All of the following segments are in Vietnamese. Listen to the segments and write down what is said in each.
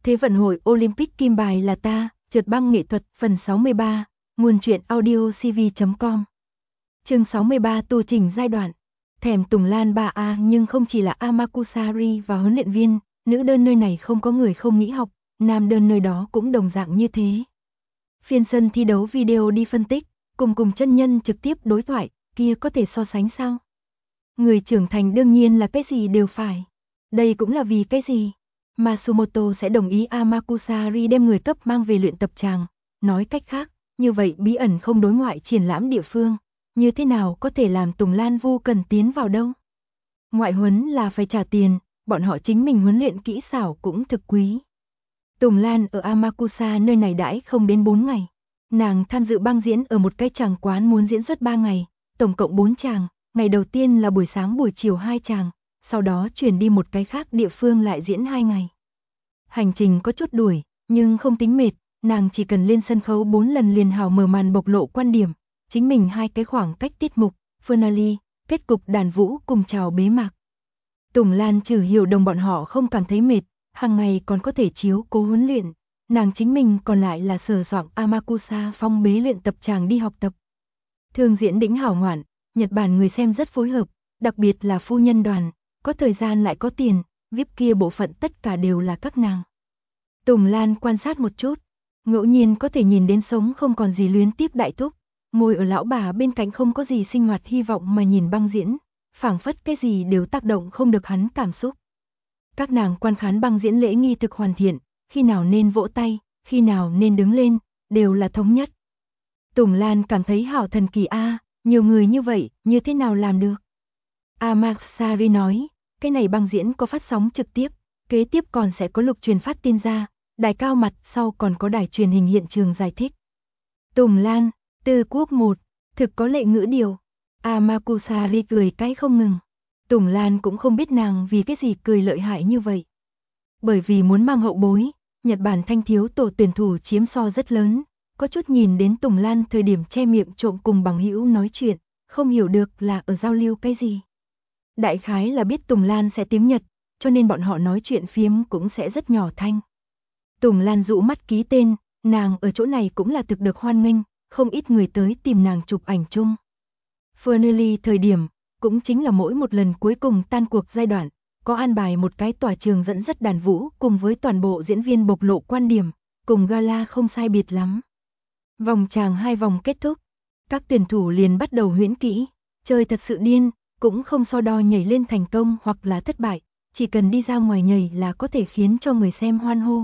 Thế vận hội Olympic kim bài là ta, trượt băng nghệ thuật phần 63, nguồn truyện audio cv.com. Chương 63 tu trình giai đoạn. Thèm Tùng Lan 3A nhưng không chỉ là Amakusari và huấn luyện viên, nữ đơn nơi này không có người không nghĩ học, nam đơn nơi đó cũng đồng dạng như thế. Phiên sân thi đấu video đi phân tích, cùng chân nhân trực tiếp đối thoại, kia có thể so sánh sao? Người trưởng thành đương nhiên là cái gì đều phải. Đây cũng là vì cái gì? Matsumoto sẽ đồng ý Amakusari đem người cấp mang về luyện tập tràng. Nói cách khác, như vậy bí ẩn không đối ngoại triển lãm địa phương, như thế nào có thể làm Tùng Lan Vu cần tiến vào đâu? Ngoại huấn là phải trả tiền, bọn họ chính mình huấn luyện kỹ xảo cũng thực quý. Tùng Lan ở Amakusa nơi này đãi không đến 4 ngày. Nàng tham dự băng diễn ở một cái tràng quán muốn diễn xuất 3 ngày, tổng cộng 4 tràng, ngày đầu tiên là buổi sáng buổi chiều 2 tràng, sau đó chuyển đi một cái khác địa phương lại diễn 2 ngày. Hành trình có chút đuổi, nhưng không tính mệt, nàng chỉ cần lên sân khấu 4 lần liền hào mở màn bộc lộ quan điểm, chính mình 2 cái khoảng cách tiết mục, finale, kết cục đàn vũ cùng chào bế mạc. Tùng Lan trừ hiểu đồng bọn họ không cảm thấy mệt, hàng ngày còn có thể chiếu cố huấn luyện, nàng chính mình còn lại là sờ soạng Amakusa phong bế luyện tập tràng đi học tập. Thương diễn đỉnh hảo ngoạn, Nhật Bản người xem rất phối hợp, đặc biệt là phu nhân đoàn, có thời gian lại có tiền, VIP kia bộ phận tất cả đều là các nàng. Tùng Lan quan sát một chút, ngẫu nhiên có thể nhìn đến sống không còn gì luyến tiếp đại thúc, ngồi ở lão bà bên cạnh không có gì sinh hoạt hy vọng mà nhìn băng diễn, phảng phất cái gì đều tác động không được hắn cảm xúc. Các nàng quan khán băng diễn lễ nghi thực hoàn thiện, khi nào nên vỗ tay, khi nào nên đứng lên, đều là thống nhất. Tùng Lan cảm thấy hảo thần kỳ nhiều người như vậy, như thế nào làm được? Amakusari nói, cái này băng diễn có phát sóng trực tiếp, kế tiếp còn sẽ có lục truyền phát tin ra, đài cao mặt sau còn có đài truyền hình hiện trường giải thích. Tùng Lan, Tư Quốc 1, thực có lệ ngữ điều. Amakusari cười cái không ngừng. Tùng Lan cũng không biết nàng vì cái gì cười lợi hại như vậy. Bởi vì muốn mang hậu bối, Nhật Bản thanh thiếu tổ tuyển thủ chiếm so rất lớn, có chút nhìn đến Tùng Lan thời điểm che miệng trộm cùng bằng hữu nói chuyện, không hiểu được là ở giao lưu cái gì. Đại khái là biết Tùng Lan sẽ tiếng Nhật, cho nên bọn họ nói chuyện phiếm cũng sẽ rất nhỏ thanh. Tùng Lan dụ mắt ký tên, nàng ở chỗ này cũng là thực được hoan nghênh, không ít người tới tìm nàng chụp ảnh chung. Finale thời điểm, cũng chính là mỗi một lần cuối cùng tan cuộc giai đoạn, có an bài một cái tòa trường dẫn dắt đàn vũ cùng với toàn bộ diễn viên bộc lộ quan điểm, cùng gala không sai biệt lắm. Vòng tràng 2 vòng kết thúc, các tuyển thủ liền bắt đầu huyễn kỹ, chơi thật sự điên, cũng không so đo nhảy lên thành công hoặc là thất bại, chỉ cần đi ra ngoài nhảy là có thể khiến cho người xem hoan hô.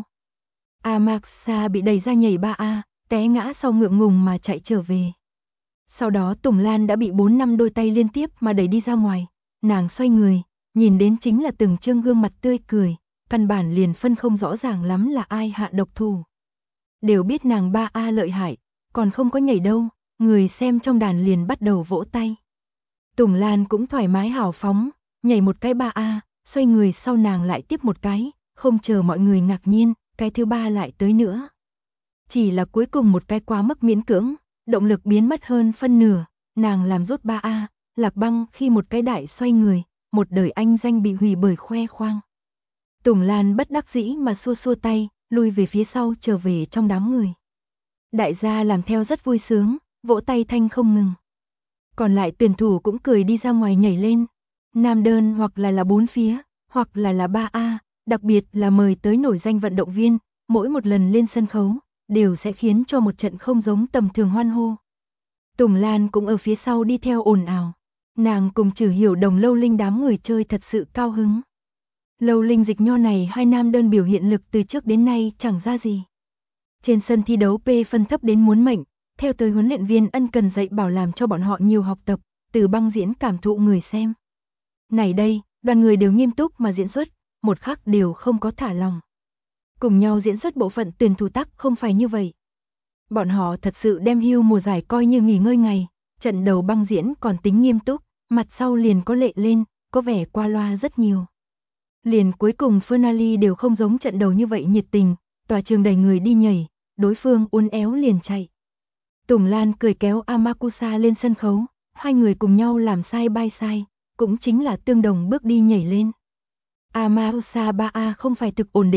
Amakusa bị đẩy ra nhảy 3A, té ngã sau ngượng ngùng mà chạy trở về. Sau đó Tùng Lan đã bị 4-5 đôi tay liên tiếp mà đẩy đi ra ngoài, nàng xoay người, nhìn đến chính là từng trương gương mặt tươi cười, căn bản liền phân không rõ ràng lắm là ai hạ độc thủ. Đều biết nàng 3A lợi hại, còn không có nhảy đâu, người xem trong đàn liền bắt đầu vỗ tay. Tùng Lan cũng thoải mái hào phóng, nhảy một cái 3A, xoay người sau nàng lại tiếp một cái, không chờ mọi người ngạc nhiên, cái thứ 3 lại tới nữa. Chỉ là cuối cùng một cái quá mức miễn cưỡng, động lực biến mất hơn phân nửa, nàng làm rốt 3A, Lạc Băng khi một cái đại xoay người, một đời anh danh bị hủy bởi khoe khoang. Tùng Lan bất đắc dĩ mà xua xua tay, lui về phía sau trở về trong đám người. Đại gia làm theo rất vui sướng, vỗ tay thanh không ngừng. Còn lại tuyển thủ cũng cười đi ra ngoài nhảy lên, nam đơn hoặc là 4 phía, hoặc là 3A, đặc biệt là mời tới nổi danh vận động viên, mỗi một lần lên sân khấu, đều sẽ khiến cho một trận không giống tầm thường hoan hô. Tùng Lan cũng ở phía sau đi theo ồn ào, nàng cùng Trử Hiểu Đồng Lâu Linh đám người chơi thật sự cao hứng. Lâu Linh Dịch Nho này 2 nam đơn biểu hiện lực từ trước đến nay chẳng ra gì. Trên sân thi đấu P phân thấp đến muốn mệnh, theo tới huấn luyện viên ân cần dạy bảo làm cho bọn họ nhiều học tập, từ băng diễn cảm thụ người xem. Này đây, đoàn người đều nghiêm túc mà diễn xuất, một khắc đều không có thả lòng. Cùng nhau diễn xuất bộ phận tuyển thủ tắc không phải như vậy. Bọn họ thật sự đem hưu mùa giải coi như nghỉ ngơi ngày, trận đầu băng diễn còn tính nghiêm túc, mặt sau liền có lệ lên, có vẻ qua loa rất nhiều. Liền cuối cùng finale đều không giống trận đầu như vậy nhiệt tình, tòa trường đầy người đi nhảy, đối phương uốn éo liền chạy. Tùng Lan cười kéo Amakusa lên sân khấu, 2 người cùng nhau làm sai bay sai, cũng chính là tương đồng bước đi nhảy lên. Amakusa 3A không phải thực ổn định,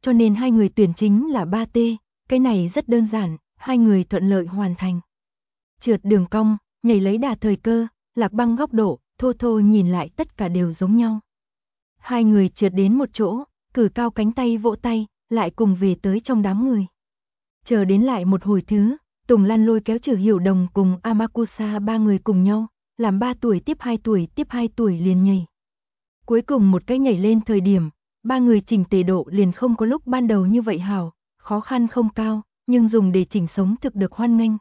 cho nên hai người tuyển chính là 3T, cái này rất đơn giản, hai người thuận lợi hoàn thành. Trượt đường cong, nhảy lấy đà thời cơ, lạc băng góc độ, thô thô nhìn lại tất cả đều giống nhau. Hai người trượt đến một chỗ, cử cao cánh tay vỗ tay, lại cùng về tới trong đám người. Chờ đến lại một hồi thứ, Tùng Lan lôi kéo Trử Hiểu Đồng cùng Amakusa ba người cùng nhau, làm 3 tuổi tiếp 2 tuổi tiếp 2 tuổi liền nhảy. Cuối cùng một cái nhảy lên thời điểm, ba người chỉnh tề độ liền không có lúc ban đầu như vậy hảo, khó khăn không cao, nhưng dùng để chỉnh sống thực được hoan nghênh.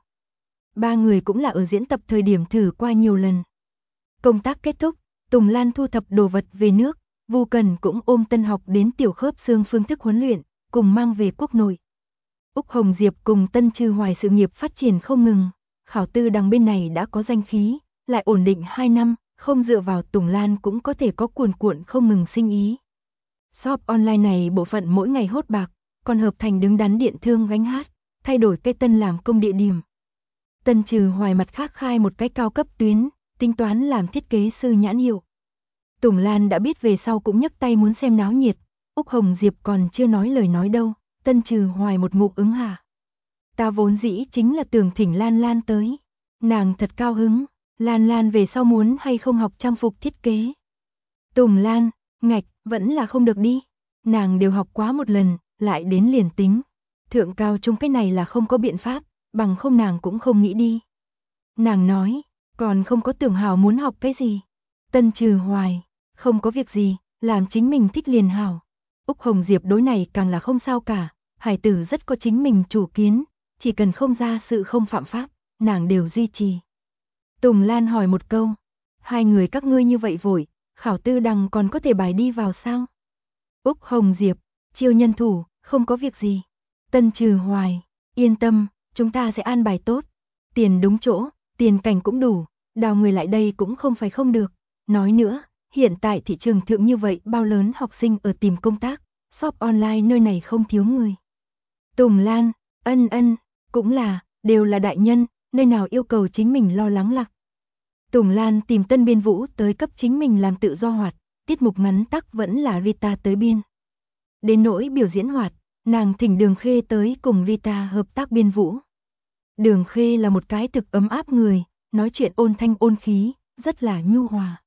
Ba người cũng là ở diễn tập thời điểm thử qua nhiều lần. Công tác kết thúc, Tùng Lan thu thập đồ vật về nước, Vu Cần cũng ôm Tân Học đến tiểu khớp xương phương thức huấn luyện, cùng mang về quốc nội. Úc Hồng Diệp cùng Tân Trư Hoài sự nghiệp phát triển không ngừng, Khảo Tư Đằng bên này đã có danh khí, lại ổn định 2 năm, không dựa vào Tùng Lan cũng có thể có cuồn cuộn không ngừng sinh ý. Shop online này bộ phận mỗi ngày hốt bạc, còn hợp thành đứng đắn điện thương gánh hát, thay đổi cây tân làm công địa điểm. Tân Trừ Hoài mặt khác khai một cái cao cấp tuyến, tính toán làm thiết kế sư nhãn hiệu. Tùng Lan đã biết về sau cũng nhấc tay muốn xem náo nhiệt, Úc Hồng Diệp còn chưa nói lời nói đâu, Tân Trừ Hoài một ngụm ứng hạ. Ta vốn dĩ chính là tưởng thỉnh Lan Lan tới, nàng thật cao hứng, Lan Lan về sau muốn hay không học trang phục thiết kế. Tùng Lan, ngạch, vẫn là không được đi, nàng đều học quá một lần, lại đến liền tính. Thượng cao trung cái này là không có biện pháp, bằng không nàng cũng không nghĩ đi. Nàng nói, còn không có tưởng hảo muốn học cái gì. Tân Trừ Hoài, không có việc gì, làm chính mình thích liền hảo. Úc Hồng Diệp đối này càng là không sao cả, hải tử rất có chính mình chủ kiến, chỉ cần không ra sự không phạm pháp, nàng đều duy trì. Tùng Lan hỏi một câu, hai người các ngươi như vậy vội, Khảo Tư Đằng còn có thể bài đi vào sao? Úc Hồng Diệp, chiêu nhân thủ, không có việc gì. Tân Trừ Hoài, yên tâm, chúng ta sẽ an bài tốt. Tiền đúng chỗ, tiền cảnh cũng đủ, đào người lại đây cũng không phải không được. Nói nữa, hiện tại thị trường thượng như vậy bao lớn học sinh ở tìm công tác, shop online nơi này không thiếu người. Tùng Lan, ân, cũng là, đều là đại nhân, nơi nào yêu cầu chính mình lo lắng lạc. Tùng Lan tìm Tân Biên Vũ tới cấp chính mình làm tự do hoạt, tiết mục ngắn tắc vẫn là Rita tới biên. Đến nỗi biểu diễn hoạt, nàng thỉnh Đường Khê tới cùng Rita hợp tác biên vũ. Đường Khê là một cái thực ấm áp người, nói chuyện ôn thanh ôn khí, rất là nhu hòa.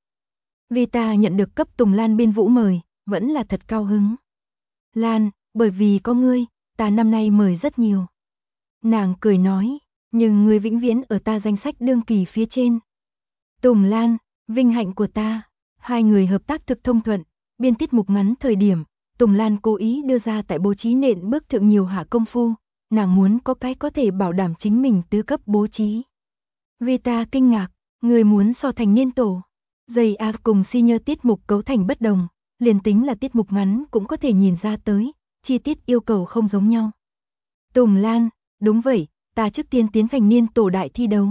Rita nhận được cấp Tùng Lan biên vũ mời, vẫn là thật cao hứng. Lan, bởi vì có ngươi, ta năm nay mời rất nhiều. Nàng cười nói, nhưng ngươi vĩnh viễn ở ta danh sách đương kỳ phía trên. Tùng Lan, vinh hạnh của ta, hai người hợp tác thực thông thuận, biên tiết mục ngắn thời điểm, Tùng Lan cố ý đưa ra tại bố trí nện bước thượng nhiều hạ công phu, nàng muốn có cái có thể bảo đảm chính mình tứ cấp bố trí. Rita kinh ngạc, người muốn so thành niên tổ. Dây A cùng senior tiết mục cấu thành bất đồng, liền tính là tiết mục ngắn cũng có thể nhìn ra tới, chi tiết yêu cầu không giống nhau. Tùng Lan, đúng vậy, ta trước tiên tiến thành niên tổ đại thi đấu.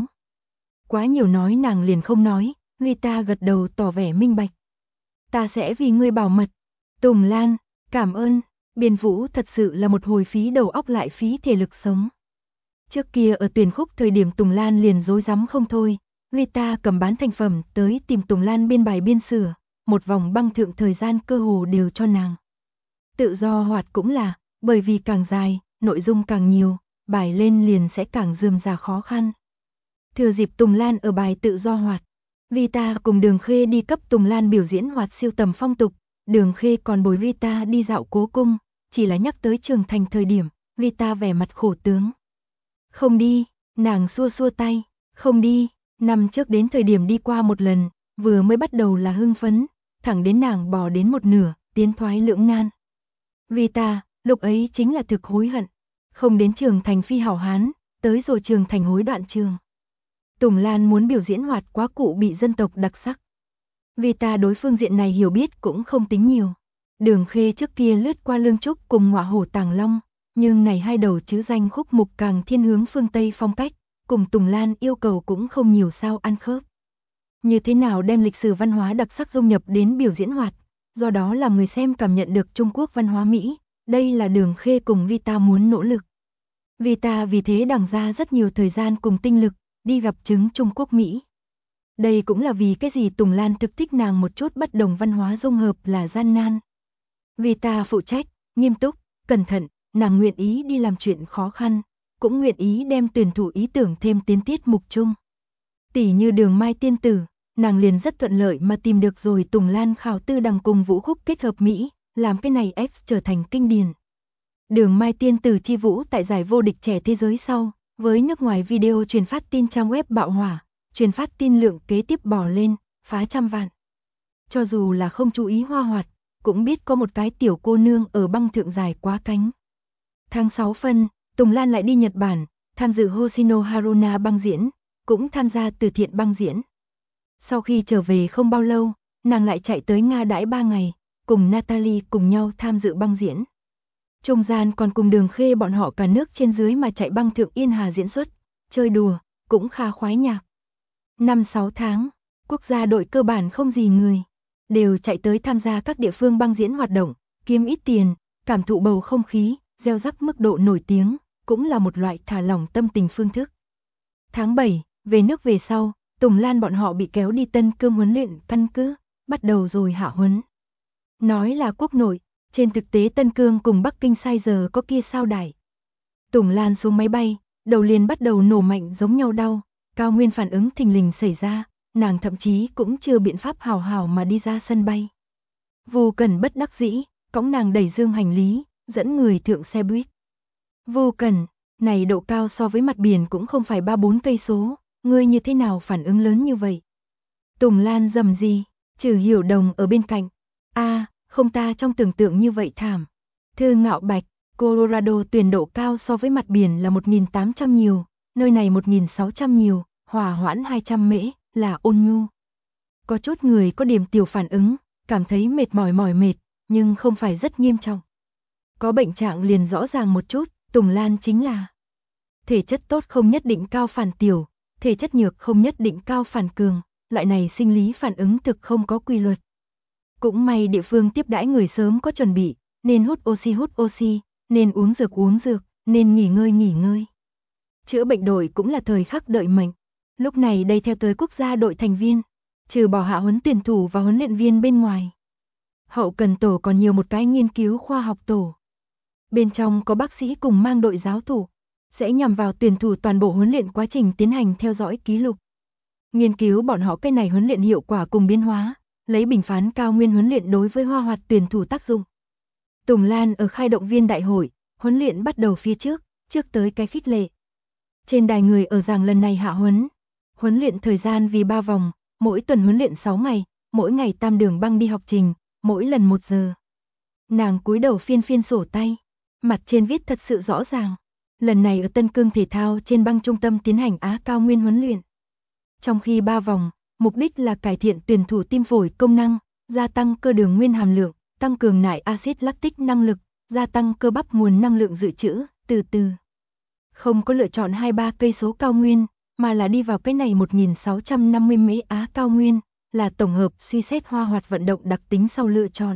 Quá nhiều nói nàng liền không nói, Rita gật đầu tỏ vẻ minh bạch. Ta sẽ vì ngươi bảo mật. Tùng Lan, cảm ơn, biên vũ thật sự là một hồi phí đầu óc lại phí thể lực sống. Trước kia ở tuyển khúc thời điểm Tùng Lan liền rối rắm không thôi, Rita cầm bán thành phẩm tới tìm Tùng Lan biên bài biên sửa, một vòng băng thượng thời gian cơ hồ đều cho nàng. Tự do hoạt cũng là, bởi vì càng dài, nội dung càng nhiều, bài lên liền sẽ càng rườm rà khó khăn. Thừa dịp Tùng Lan ở bài tự do hoạt, Rita cùng Đường Khê đi cấp Tùng Lan biểu diễn hoạt siêu tầm phong tục, Đường Khê còn bồi Rita đi dạo cố cung, chỉ là nhắc tới Trường Thành thời điểm, Rita vẻ mặt khổ tướng. Không đi, nàng xua xua tay, không đi, năm trước đến thời điểm đi qua một lần, vừa mới bắt đầu là hưng phấn, thẳng đến nàng bò đến một nửa, tiến thoái lưỡng nan. Rita, lúc ấy chính là thực hối hận, không đến Trường Thành phi hảo hán, tới rồi Trường Thành hối đoạn trường. Tùng Lan muốn biểu diễn hoạt quá cụ bị dân tộc đặc sắc. Rita đối phương diện này hiểu biết cũng không tính nhiều. Đường Khê trước kia lướt qua Lương Trúc cùng Ngọa Hổ Tàng Long, nhưng này hai đầu chữ danh khúc mục càng thiên hướng phương Tây phong cách, cùng Tùng Lan yêu cầu cũng không nhiều sao ăn khớp. Như thế nào đem lịch sử văn hóa đặc sắc dung nhập đến biểu diễn hoạt, do đó làm người xem cảm nhận được Trung Quốc văn hóa Mỹ, đây là Đường Khê cùng Rita muốn nỗ lực. Rita vì thế đằng ra rất nhiều thời gian cùng tinh lực, đi gặp chứng Trung Quốc Mỹ. Đây cũng là vì cái gì Tùng Lan thực thích nàng một chút bất đồng văn hóa dung hợp là gian nan. Rita phụ trách, nghiêm túc, cẩn thận, nàng nguyện ý đi làm chuyện khó khăn, cũng nguyện ý đem tuyển thủ ý tưởng thêm tiến tiết mục chung. Tỷ như Đường Mai Tiên Tử, nàng liền rất thuận lợi mà tìm được rồi Tùng Lan Khảo Tư Đằng cùng vũ khúc kết hợp Mỹ, làm cái này X trở thành kinh điển. Đường Mai Tiên Tử chi vũ tại giải vô địch trẻ thế giới sau, với nước ngoài video truyền phát tin trang web bạo hỏa, truyền phát tin lượng kế tiếp bò lên, phá trăm vạn. Cho dù là không chú ý Hoa Hoạt, cũng biết có một cái tiểu cô nương ở băng thượng dài quá cánh. Tháng 6 phân, Tùng Lan lại đi Nhật Bản, tham dự Hoshino Haruna băng diễn, cũng tham gia từ thiện băng diễn. Sau khi trở về không bao lâu, nàng lại chạy tới Nga đãi 3 ngày, cùng Natalie cùng nhau tham dự băng diễn. Trung gian còn cùng Đường Khê bọn họ cả nước trên dưới mà chạy băng thượng Yên Hà diễn xuất, chơi đùa, cũng khá khoái nhạc. 5-6 tháng, quốc gia đội cơ bản không gì người, đều chạy tới tham gia các địa phương băng diễn hoạt động, kiếm ít tiền, cảm thụ bầu không khí, gieo rắc mức độ nổi tiếng, cũng là một loại thả lỏng tâm tình phương thức. Tháng 7, về nước về sau, Tùng Lan bọn họ bị kéo đi Tân Cương huấn luyện căn cứ, bắt đầu rồi hạ huấn. Nói là quốc nội, trên thực tế Tân Cương cùng Bắc Kinh sai giờ có kia sao đài. Tùng Lan xuống máy bay, đầu liền bắt đầu nổ mạnh giống nhau đau, cao nguyên phản ứng thình lình xảy ra, nàng thậm chí cũng chưa biện pháp hào hào mà đi ra sân bay. Vu Cẩn bất đắc dĩ, cõng nàng đẩy dương hành lý, dẫn người thượng xe buýt. Vu Cẩn, này độ cao so với mặt biển cũng không phải 3-4 cây số, ngươi như thế nào phản ứng lớn như vậy? Tùng Lan rầm gì, Trừ Hiểu Đồng ở bên cạnh. Không ta trong tưởng tượng như vậy thảm. Thư Ngạo Bạch, Colorado tuyển độ cao so với mặt biển là 1.800 nhiều, nơi này 1.600 nhiều, hòa hoãn 200 mễ, là ôn nhu. Có chút người có điểm tiểu phản ứng, cảm thấy mệt mỏi mệt, nhưng không phải rất nghiêm trọng. Có bệnh trạng liền rõ ràng một chút, Tùng Lan chính là thể chất tốt không nhất định cao phản tiểu, thể chất nhược không nhất định cao phản cường, loại này sinh lý phản ứng thực không có quy luật. Cũng may địa phương tiếp đãi người sớm có chuẩn bị, nên hút oxy, nên uống dược, nên nghỉ ngơi. Chữa bệnh đội cũng là thời khắc đợi mệnh. Lúc này đây theo tới quốc gia đội thành viên, trừ bỏ hạ huấn tuyển thủ và huấn luyện viên bên ngoài. Hậu cần tổ còn nhiều một cái nghiên cứu khoa học tổ. Bên trong có bác sĩ cùng mang đội giáo thủ, sẽ nhằm vào tuyển thủ toàn bộ huấn luyện quá trình tiến hành theo dõi ký lục. Nghiên cứu bọn họ cái này huấn luyện hiệu quả cùng biến hóa, lấy bình phán cao nguyên huấn luyện đối với Hoa Hoạt tuyển thủ tác dụng. Tùng Lan ở khai động viên đại hội, huấn luyện bắt đầu phía trước tới cái khích lệ. Trên đài người ở giảng lần này hạ huấn luyện thời gian vì 3 vòng, mỗi tuần huấn luyện 6 ngày, mỗi ngày tam đường băng đi học trình, mỗi lần 1 giờ. Nàng cúi đầu phiên sổ tay, mặt trên viết thật sự rõ ràng. Lần này ở Tân Cương thể thao trên băng trung tâm tiến hành Á cao nguyên huấn luyện. Trong khi 3 vòng, mục đích là cải thiện tuyển thủ tim phổi công năng, gia tăng cơ đường nguyên hàm lượng, tăng cường nải axit lactic năng lực, gia tăng cơ bắp nguồn năng lượng dự trữ, từ từ. Không có lựa chọn 2-3 cây số cao nguyên, mà là đi vào cái này 1.650 mễ Á cao nguyên, là tổng hợp suy xét Hoa Hoạt vận động đặc tính sau lựa chọn.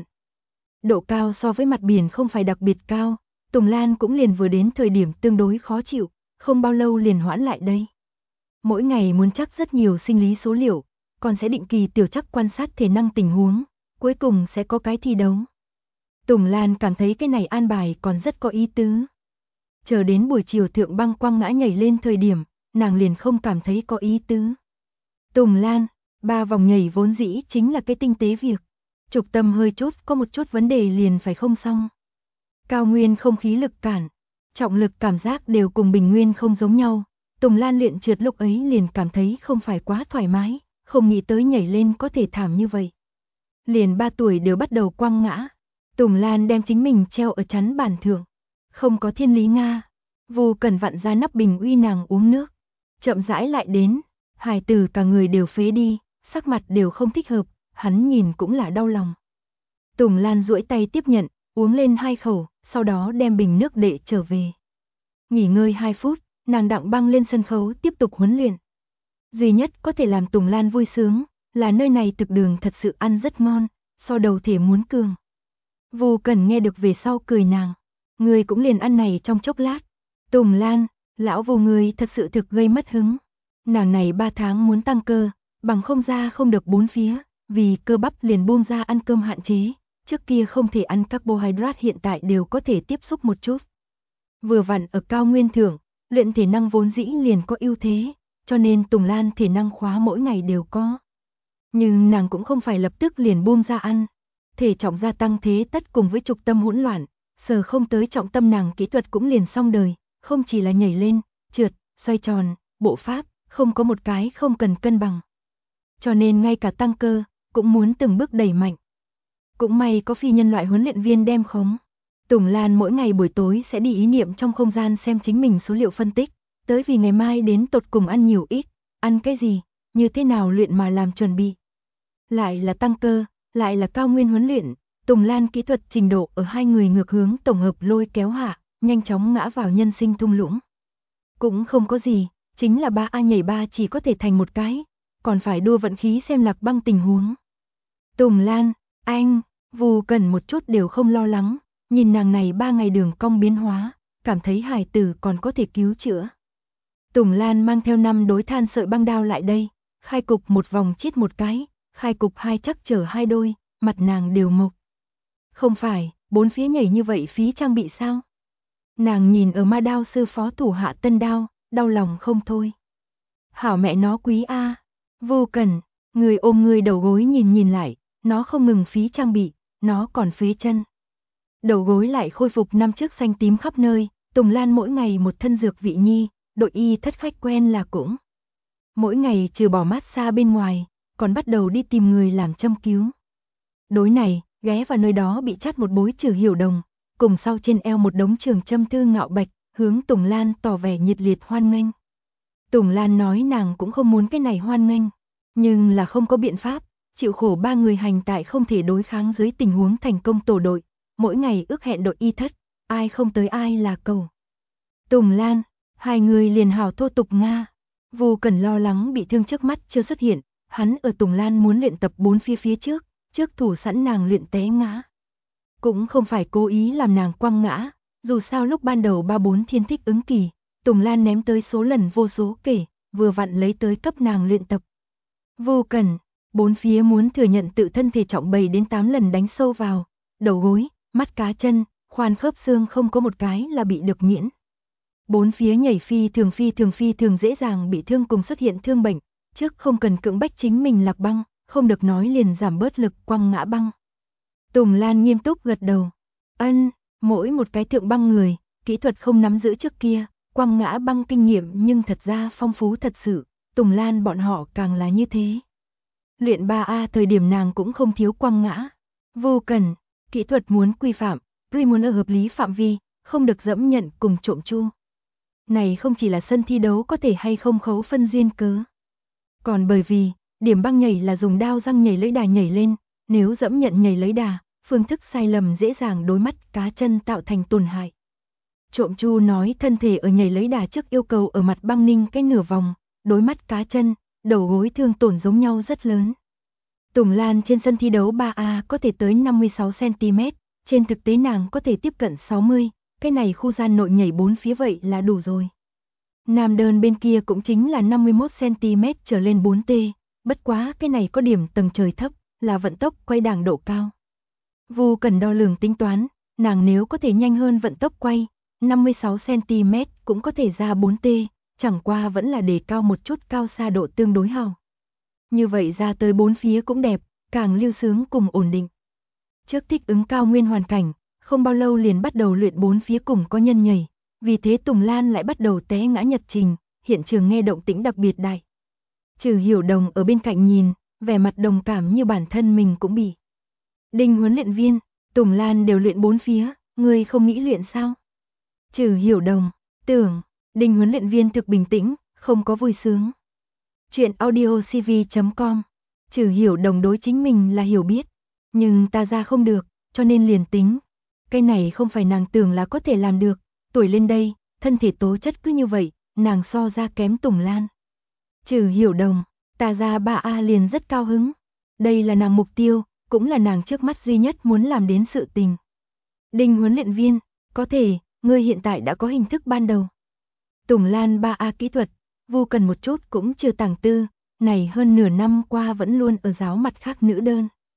Độ cao so với mặt biển không phải đặc biệt cao, Tùng Lan cũng liền vừa đến thời điểm tương đối khó chịu, không bao lâu liền hoãn lại đây. Mỗi ngày muốn chắc rất nhiều sinh lý số liệu, còn sẽ định kỳ tiểu chắc quan sát thể năng tình huống, cuối cùng sẽ có cái thi đấu. Tùng Lan cảm thấy cái này an bài còn rất có ý tứ. Chờ đến buổi chiều thượng băng quăng ngã nhảy lên thời điểm, nàng liền không cảm thấy có ý tứ. Tùng Lan, 3 vòng nhảy vốn dĩ chính là cái tinh tế việc. Trục tâm hơi chút có một chút vấn đề liền phải không xong. Cao nguyên không khí lực cản, trọng lực cảm giác đều cùng bình nguyên không giống nhau. Tùng Lan luyện trượt lúc ấy liền cảm thấy không phải quá thoải mái, không nghĩ tới nhảy lên có thể thảm như vậy. Liền 3 tuổi đều bắt đầu quăng ngã. Tùng Lan đem chính mình treo ở chắn bàn thượng. Không có thiên lý Nga. Vu Cẩn vặn ra nắp bình uy nàng uống nước. Chậm rãi lại đến, hài tử cả người đều phế đi, sắc mặt đều không thích hợp, hắn nhìn cũng là đau lòng. Tùng Lan duỗi tay tiếp nhận, uống lên 2 khẩu, sau đó đem bình nước đệ trở về. Nghỉ ngơi 2 phút, nàng đặng băng lên sân khấu tiếp tục huấn luyện. Duy nhất có thể làm Tùng Lan vui sướng, là nơi này thực đường thật sự ăn rất ngon, so đầu thể muốn cường. Vu Cẩn nghe được về sau cười nàng, người cũng liền ăn này trong chốc lát. Tùng Lan, lão Vu người thật sự thực gây mất hứng. Nàng này 3 tháng muốn tăng cơ, bằng không ra không được 4 phía, vì cơ bắp liền buông ra ăn cơm hạn chế, trước kia không thể ăn carbohydrate hiện tại đều có thể tiếp xúc một chút. Vừa vặn ở cao nguyên thượng, luyện thể năng vốn dĩ liền có ưu thế, cho nên Tùng Lan thể năng khóa mỗi ngày đều có. Nhưng nàng cũng không phải lập tức liền buông ra ăn. Thể trọng gia tăng thế tất cùng với trục tâm hỗn loạn, sờ không tới trọng tâm nàng kỹ thuật cũng liền xong đời, không chỉ là nhảy lên, trượt, xoay tròn, bộ pháp, không có một cái không cần cân bằng. Cho nên ngay cả tăng cơ, cũng muốn từng bước đẩy mạnh. Cũng may có phi nhân loại huấn luyện viên đem khống. Tùng Lan mỗi ngày buổi tối sẽ đi ý niệm trong không gian xem chính mình số liệu phân tích, tới vì ngày mai đến tột cùng ăn nhiều ít, ăn cái gì, như thế nào luyện mà làm chuẩn bị. Lại là tăng cơ, lại là cao nguyên huấn luyện, Tùng Lan kỹ thuật trình độ ở hai người ngược hướng tổng hợp lôi kéo hạ, nhanh chóng ngã vào nhân sinh thung lũng. Cũng không có gì, chính là 3A nhảy 3 chỉ có thể thành một cái, còn phải đua vận khí xem Lạc Băng tình huống. Tùng Lan, anh, Vu Cẩn một chút đều không lo lắng, nhìn nàng này 3 ngày đường cong biến hóa, cảm thấy hài tử còn có thể cứu chữa. Tùng Lan mang theo 5 đối than sợi băng đao lại đây, khai cục một vòng chết một cái, khai cục 2 chắc chở 2 đôi, mặt nàng đều mộc. Không phải, 4 phía nhảy như vậy phí trang bị sao? Nàng nhìn ở ma đao sư phó thủ hạ tân đao, đau lòng không thôi. Hảo mẹ nó quý a. Vô Cẩn, người ôm người đầu gối nhìn lại, nó không ngừng phí trang bị, nó còn phế chân. Đầu gối lại khôi phục năm trước xanh tím khắp nơi, Tùng Lan mỗi ngày một thân dược vị nhi, đội y thất khách quen là cũng. Mỗi ngày trừ bỏ massage bên ngoài, còn bắt đầu đi tìm người làm châm cứu. Đối này, ghé vào nơi đó bị chát một bối Trừ Hiểu Đồng, cùng sau trên eo một đống trường châm thư ngạo bạch, hướng Tùng Lan tỏ vẻ nhiệt liệt hoan nghênh. Tùng Lan nói nàng cũng không muốn cái này hoan nghênh, nhưng là không có biện pháp, chịu khổ 3 người hành tại không thể đối kháng dưới tình huống thành công tổ đội, mỗi ngày ước hẹn đội y thất, ai không tới ai là cầu. Tùng Lan, hai người liền hào thô tục Nga. Vu Cẩn lo lắng bị thương trước mắt chưa xuất hiện, hắn ở Tùng Lan muốn luyện tập 4 phía trước thủ sẵn nàng luyện té ngã. Cũng không phải cố ý làm nàng quăng ngã, dù sao lúc ban đầu 3-4 thiên thích ứng kỳ, Tùng Lan ném tới số lần vô số kể, vừa vặn lấy tới cấp nàng luyện tập. Vu Cẩn, 4 phía muốn thừa nhận tự thân thể trọng 7 đến 8 lần đánh sâu vào, đầu gối, mắt cá chân, khoan khớp xương không có một cái là bị được miễn. 4 phía nhảy phi thường dễ dàng bị thương cùng xuất hiện thương bệnh, trước không cần cưỡng bách chính mình lạc băng, không được nói liền giảm bớt lực quăng ngã băng. Tùng Lan nghiêm túc gật đầu. Ân, mỗi một cái thượng băng người, kỹ thuật không nắm giữ trước kia, quăng ngã băng kinh nghiệm nhưng thật ra phong phú thật sự, Tùng Lan bọn họ càng là như thế. Luyện 3A thời điểm nàng cũng không thiếu quăng ngã. Vô cần, kỹ thuật muốn quy phạm, muốn ở hợp lý phạm vi, không được dẫm nhận cùng trộm chu. Này không chỉ là sân thi đấu có thể hay không khấu phân duyên cớ. Còn bởi vì, điểm băng nhảy là dùng đao răng nhảy lấy đà nhảy lên, nếu dẫm nhận nhảy lấy đà, phương thức sai lầm dễ dàng đối mắt cá chân tạo thành tổn hại. Trộm chu nói thân thể ở nhảy lấy đà trước yêu cầu ở mặt băng ninh cái nửa vòng, đối mắt cá chân, đầu gối thương tổn giống nhau rất lớn. Tùng Lan trên sân thi đấu 3A có thể tới 56cm, trên thực tế nàng có thể tiếp cận 60, cái này khu gian nội nhảy 4 phía vậy là đủ rồi. Nam đơn bên kia cũng chính là 51cm trở lên 4T, bất quá cái này có điểm tầng trời thấp, là vận tốc quay đảng độ cao. Vu cần đo lường tính toán, nàng nếu có thể nhanh hơn vận tốc quay, 56cm cũng có thể ra 4T, chẳng qua vẫn là đề cao một chút cao xa độ tương đối hào. Như vậy ra tới 4 phía cũng đẹp, càng lưu sướng cùng ổn định. Trước thích ứng cao nguyên hoàn cảnh, không bao lâu liền bắt đầu luyện 4 phía cùng có nhân nhảy, vì thế Tùng Lan lại bắt đầu té ngã nhật trình, hiện trường nghe động tĩnh đặc biệt đại. Trừ Hiểu Đồng ở bên cạnh nhìn, vẻ mặt đồng cảm như bản thân mình cũng bị. Đinh huấn luyện viên, Tùng Lan đều luyện 4 phía, ngươi không nghĩ luyện sao? Trừ Hiểu Đồng, tưởng, Đinh huấn luyện viên thực bình tĩnh, không có vui sướng. Chuyện audiocv.com. Trừ Hiểu Đồng đối chính mình là hiểu biết, nhưng ta ra không được, cho nên liền tính. Cái này không phải nàng tưởng là có thể làm được, tuổi lên đây, thân thể tố chất cứ như vậy, nàng so ra kém Tùng Lan. Trừ Hiểu Đồng, ta ra 3A liền rất cao hứng. Đây là nàng mục tiêu, cũng là nàng trước mắt duy nhất muốn làm đến sự tình. Đinh huấn luyện viên, có thể, ngươi hiện tại đã có hình thức ban đầu. Tùng Lan 3A kỹ thuật, Vu cần một chút cũng chưa tàng tư, này hơn nửa năm qua vẫn luôn ở giáo mặt khác nữ đơn.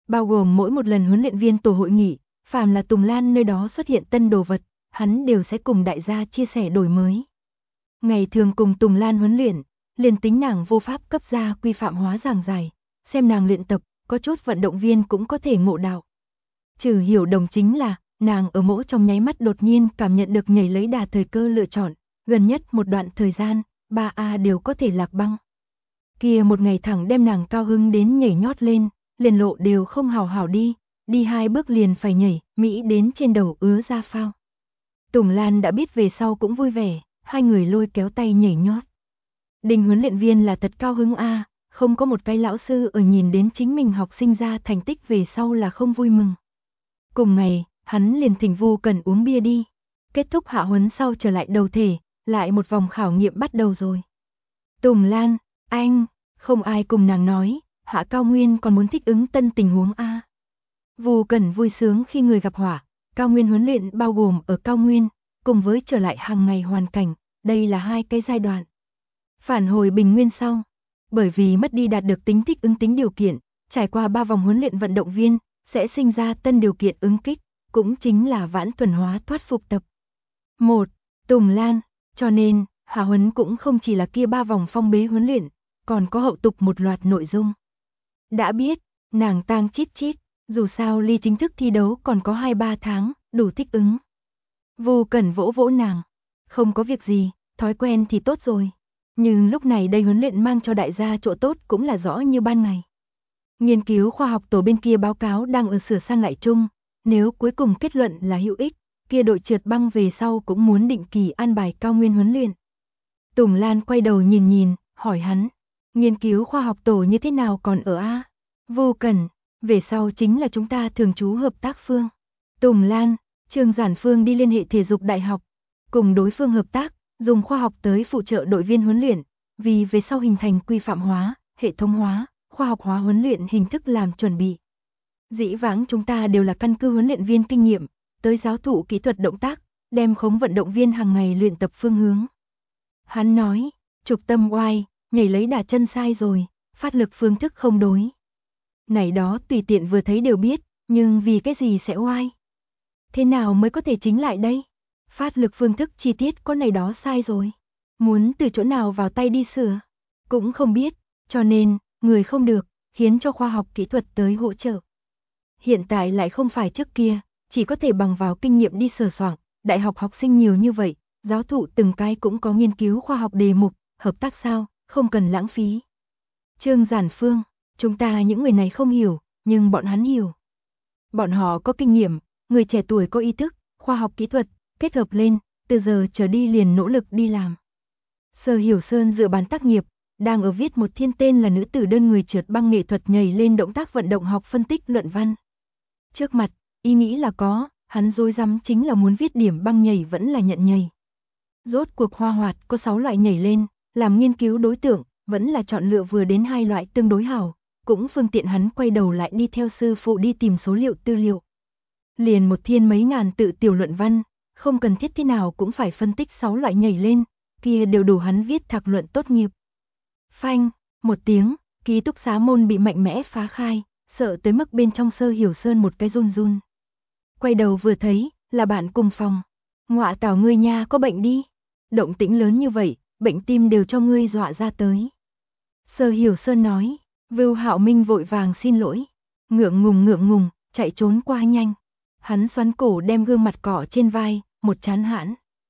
bao gồm mỗi một lần huấn luyện viên tổ hội nghị, phàm là Tùng Lan nơi đó xuất hiện tân đồ vật, hắn đều sẽ cùng đại gia chia sẻ đổi mới. Ngày thường cùng Tùng Lan huấn luyện, liền tính nàng vô pháp cấp ra quy phạm hóa giảng giải, xem nàng luyện tập, có chút vận động viên cũng có thể ngộ đạo. Trừ hiểu đồng chính là, nàng ở mỗi trong nháy mắt đột nhiên cảm nhận được nhảy lấy đà thời cơ lựa chọn, gần nhất một đoạn thời gian, 3A đều có thể lạc băng. Kia một ngày thẳng đem nàng cao hứng đến nhảy nhót lên, liền lộ đều không hào hảo đi 2 bước liền phải nhảy, Mỹ đến trên đầu ứa ra phao. Tùng Lan đã biết về sau cũng vui vẻ, hai người lôi kéo tay nhảy nhót. Đình huấn luyện viên là thật cao hứng a, không có một cái lão sư ở nhìn đến chính mình học sinh ra thành tích về sau là không vui mừng. Cùng ngày, hắn liền thỉnh Vu Cẩn uống bia đi. Kết thúc hạ huấn sau trở lại đầu thể, lại một vòng khảo nghiệm bắt đầu rồi. Tùng Lan, anh, không ai cùng nàng nói, Hạ Cao Nguyên còn muốn thích ứng tân tình huống a. Vu Cẩn vui sướng khi người gặp họa, Cao Nguyên huấn luyện bao gồm ở Cao Nguyên, cùng với trở lại hàng ngày hoàn cảnh, đây là 2 cái giai đoạn. Phản hồi bình nguyên sau, bởi vì mất đi đạt được tính thích ứng tính điều kiện, trải qua 3 vòng huấn luyện vận động viên, sẽ sinh ra tân điều kiện ứng kích, cũng chính là vãn tuần hóa thoát phục tập. 1. Tùng Lan, cho nên, hạ huấn cũng không chỉ là kia 3 vòng phong bế huấn luyện, còn có hậu tục một loạt nội dung. Đã biết, nàng tang chít chít, dù sao ly chính thức thi đấu còn có 2-3 tháng, đủ thích ứng. Vu Cẩn vỗ vỗ nàng, không có việc gì, thói quen thì tốt rồi. Nhưng lúc này đây huấn luyện mang cho đại gia chỗ tốt cũng là rõ như ban ngày. Nghiên cứu khoa học tổ bên kia báo cáo đang ở sửa sang lại chung, nếu cuối cùng kết luận là hữu ích, kia đội trượt băng về sau cũng muốn định kỳ an bài Cao Nguyên huấn luyện. Tùng Lan quay đầu nhìn, hỏi hắn, nghiên cứu khoa học tổ như thế nào còn ở a? Vu Cẩn, về sau chính là chúng ta thường trú hợp tác phương. Tùng Lan, Trương Giản Phương đi liên hệ thể dục đại học, cùng đối phương hợp tác, dùng khoa học tới phụ trợ đội viên huấn luyện, vì về sau hình thành quy phạm hóa, hệ thống hóa, khoa học hóa huấn luyện hình thức làm chuẩn bị. Dĩ vãng chúng ta đều là căn cứ huấn luyện viên kinh nghiệm, tới giáo thụ kỹ thuật động tác, đem khống vận động viên hàng ngày luyện tập phương hướng. Hắn nói, trục tâm oai, nhảy lấy đà chân sai rồi, phát lực phương thức không đối. Này đó tùy tiện vừa thấy đều biết, nhưng vì cái gì sẽ oai? Thế nào mới có thể chính lại đây? Phát lực phương thức chi tiết có này đó sai rồi. Muốn từ chỗ nào vào tay đi sửa? Cũng không biết, cho nên, người không được, khiến cho khoa học kỹ thuật tới hỗ trợ. Hiện tại lại không phải trước kia, chỉ có thể bằng vào kinh nghiệm đi sờ soạng, đại học học sinh nhiều như vậy, giáo thụ từng cái cũng có nghiên cứu khoa học đề mục, hợp tác sao, không cần lãng phí. Trương Giản Phương, chúng ta những người này không hiểu, nhưng bọn hắn hiểu. Bọn họ có kinh nghiệm, người trẻ tuổi có ý thức, khoa học kỹ thuật, kết hợp lên, từ giờ trở đi liền nỗ lực đi làm. Sở Hiểu Sơn dựa bàn tác nghiệp, đang ở viết một thiên tên là nữ tử đơn người trượt băng nghệ thuật nhảy lên động tác vận động học phân tích luận văn. Trước mặt, ý nghĩ là có, hắn rối rắm chính là muốn viết điểm băng nhảy vẫn là nhận nhảy. Rốt cuộc hoa hoạt có 6 loại nhảy lên, làm nghiên cứu đối tượng, vẫn là chọn lựa vừa đến 2 loại tương đối hảo, cũng phương tiện hắn quay đầu lại đi theo sư phụ đi tìm số liệu tư liệu. Liền một thiên mấy ngàn tự tiểu luận văn, không cần thiết thế nào cũng phải phân tích 6 loại nhảy lên, kia đều đủ hắn viết thạc luận tốt nghiệp. Phanh, một tiếng, ký túc xá môn bị mạnh mẽ phá khai, sợ tới mức bên trong Sở Hiểu Sơn một cái run run. Quay đầu vừa thấy, là bạn cùng phòng. Ngọa tảo ngươi nha có bệnh đi. Động tĩnh lớn như vậy, bệnh tim đều cho ngươi dọa ra tới. Sở Hiểu Sơn nói, Vưu Hạo Minh vội vàng xin lỗi. Ngượng ngùng, chạy trốn qua nhanh. Hắn xoắn cổ đem gương mặt cỏ trên vai, một chán hãn.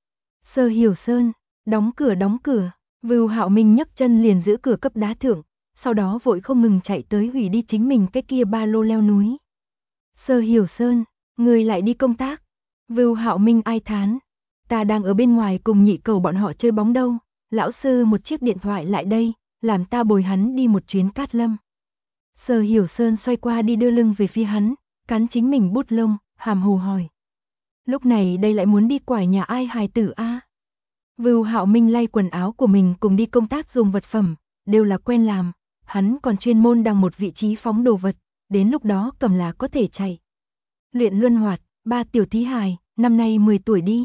Sở Hiểu Sơn, đóng cửa. Vưu Hạo Minh nhấc chân liền giữ cửa cấp đá thượng, sau đó vội không ngừng chạy tới hủy đi chính mình cái kia ba lô leo núi. Sở Hiểu Sơn, người lại đi công tác. Vưu Hạo Minh ai thán, ta đang ở bên ngoài cùng nhị cầu bọn họ chơi bóng đâu, lão sư một chiếc điện thoại lại đây, làm ta bồi hắn đi một chuyến Cát Lâm. Sở Hiểu Sơn xoay qua đi đưa lưng về phía hắn, cắn chính mình bút lông, hàm hồ hỏi. Lúc này đây lại muốn đi quải nhà ai hài tử a? Vưu Hạo Minh lay quần áo của mình cùng đi công tác dùng vật phẩm, đều là quen làm, hắn còn chuyên môn đăng một vị trí phóng đồ vật, đến lúc đó cầm là có thể chạy. Luyện luân hoạt, 3 tiểu thí hài, năm nay 10 tuổi đi.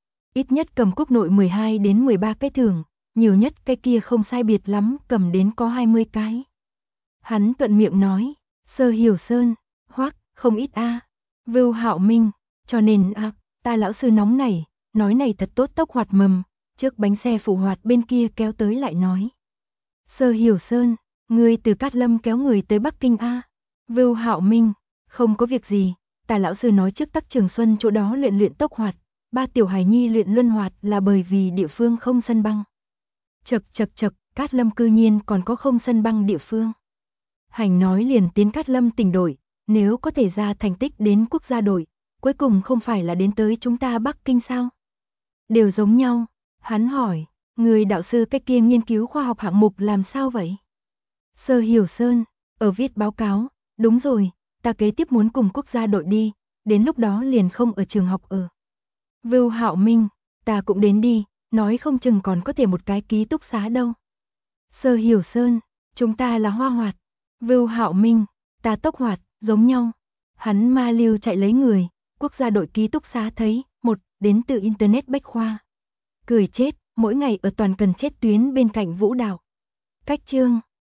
Ít nhất cầm quốc nội 12 đến 13 cái thưởng, nhiều nhất cái kia không sai biệt lắm cầm đến có 20 cái. Hắn thuận miệng nói, Sở Hiểu Sơn, Hoắc, không ít a. Vưu Hạo Minh, cho nên ta lão sư nóng này, nói này thật tốt tốc hoạt mầm, trước bánh xe phụ hoạt bên kia kéo tới lại nói. Sơ Hiểu Sơn, ngươi từ Cát Lâm kéo người tới Bắc Kinh a. Vưu Hạo Minh, không có việc gì, ta lão sư nói trước Tắc Trường Xuân chỗ đó luyện tốc hoạt, ba tiểu hài nhi luyện luân hoạt là bởi vì địa phương không sân băng. Chậc, Cát Lâm cư nhiên còn có không sân băng địa phương. Hành nói liền tiến Cát Lâm tỉnh đội, nếu có thể ra thành tích đến quốc gia đội, cuối cùng không phải là đến tới chúng ta Bắc Kinh sao? Đều giống nhau, hắn hỏi, người đạo sư cái kia nghiên cứu khoa học hạng mục làm sao vậy? Sơ Hiểu Sơn, ở viết báo cáo, đúng rồi, ta kế tiếp muốn cùng quốc gia đội đi, đến lúc đó liền không ở trường học ở. Vưu Hạo Minh, ta cũng đến đi, nói không chừng còn có thể một cái ký túc xá đâu. Sơ Hiểu Sơn, chúng ta là hoa hoạt. Vưu Hạo Minh, ta tốc hoạt, giống nhau. Hắn ma lưu chạy lấy người, quốc gia đội ký túc xá thấy, một, đến từ Internet Bách Khoa. Cười chết, mỗi ngày ở toàn cần chết tuyến bên cạnh vũ đạo. Cách chương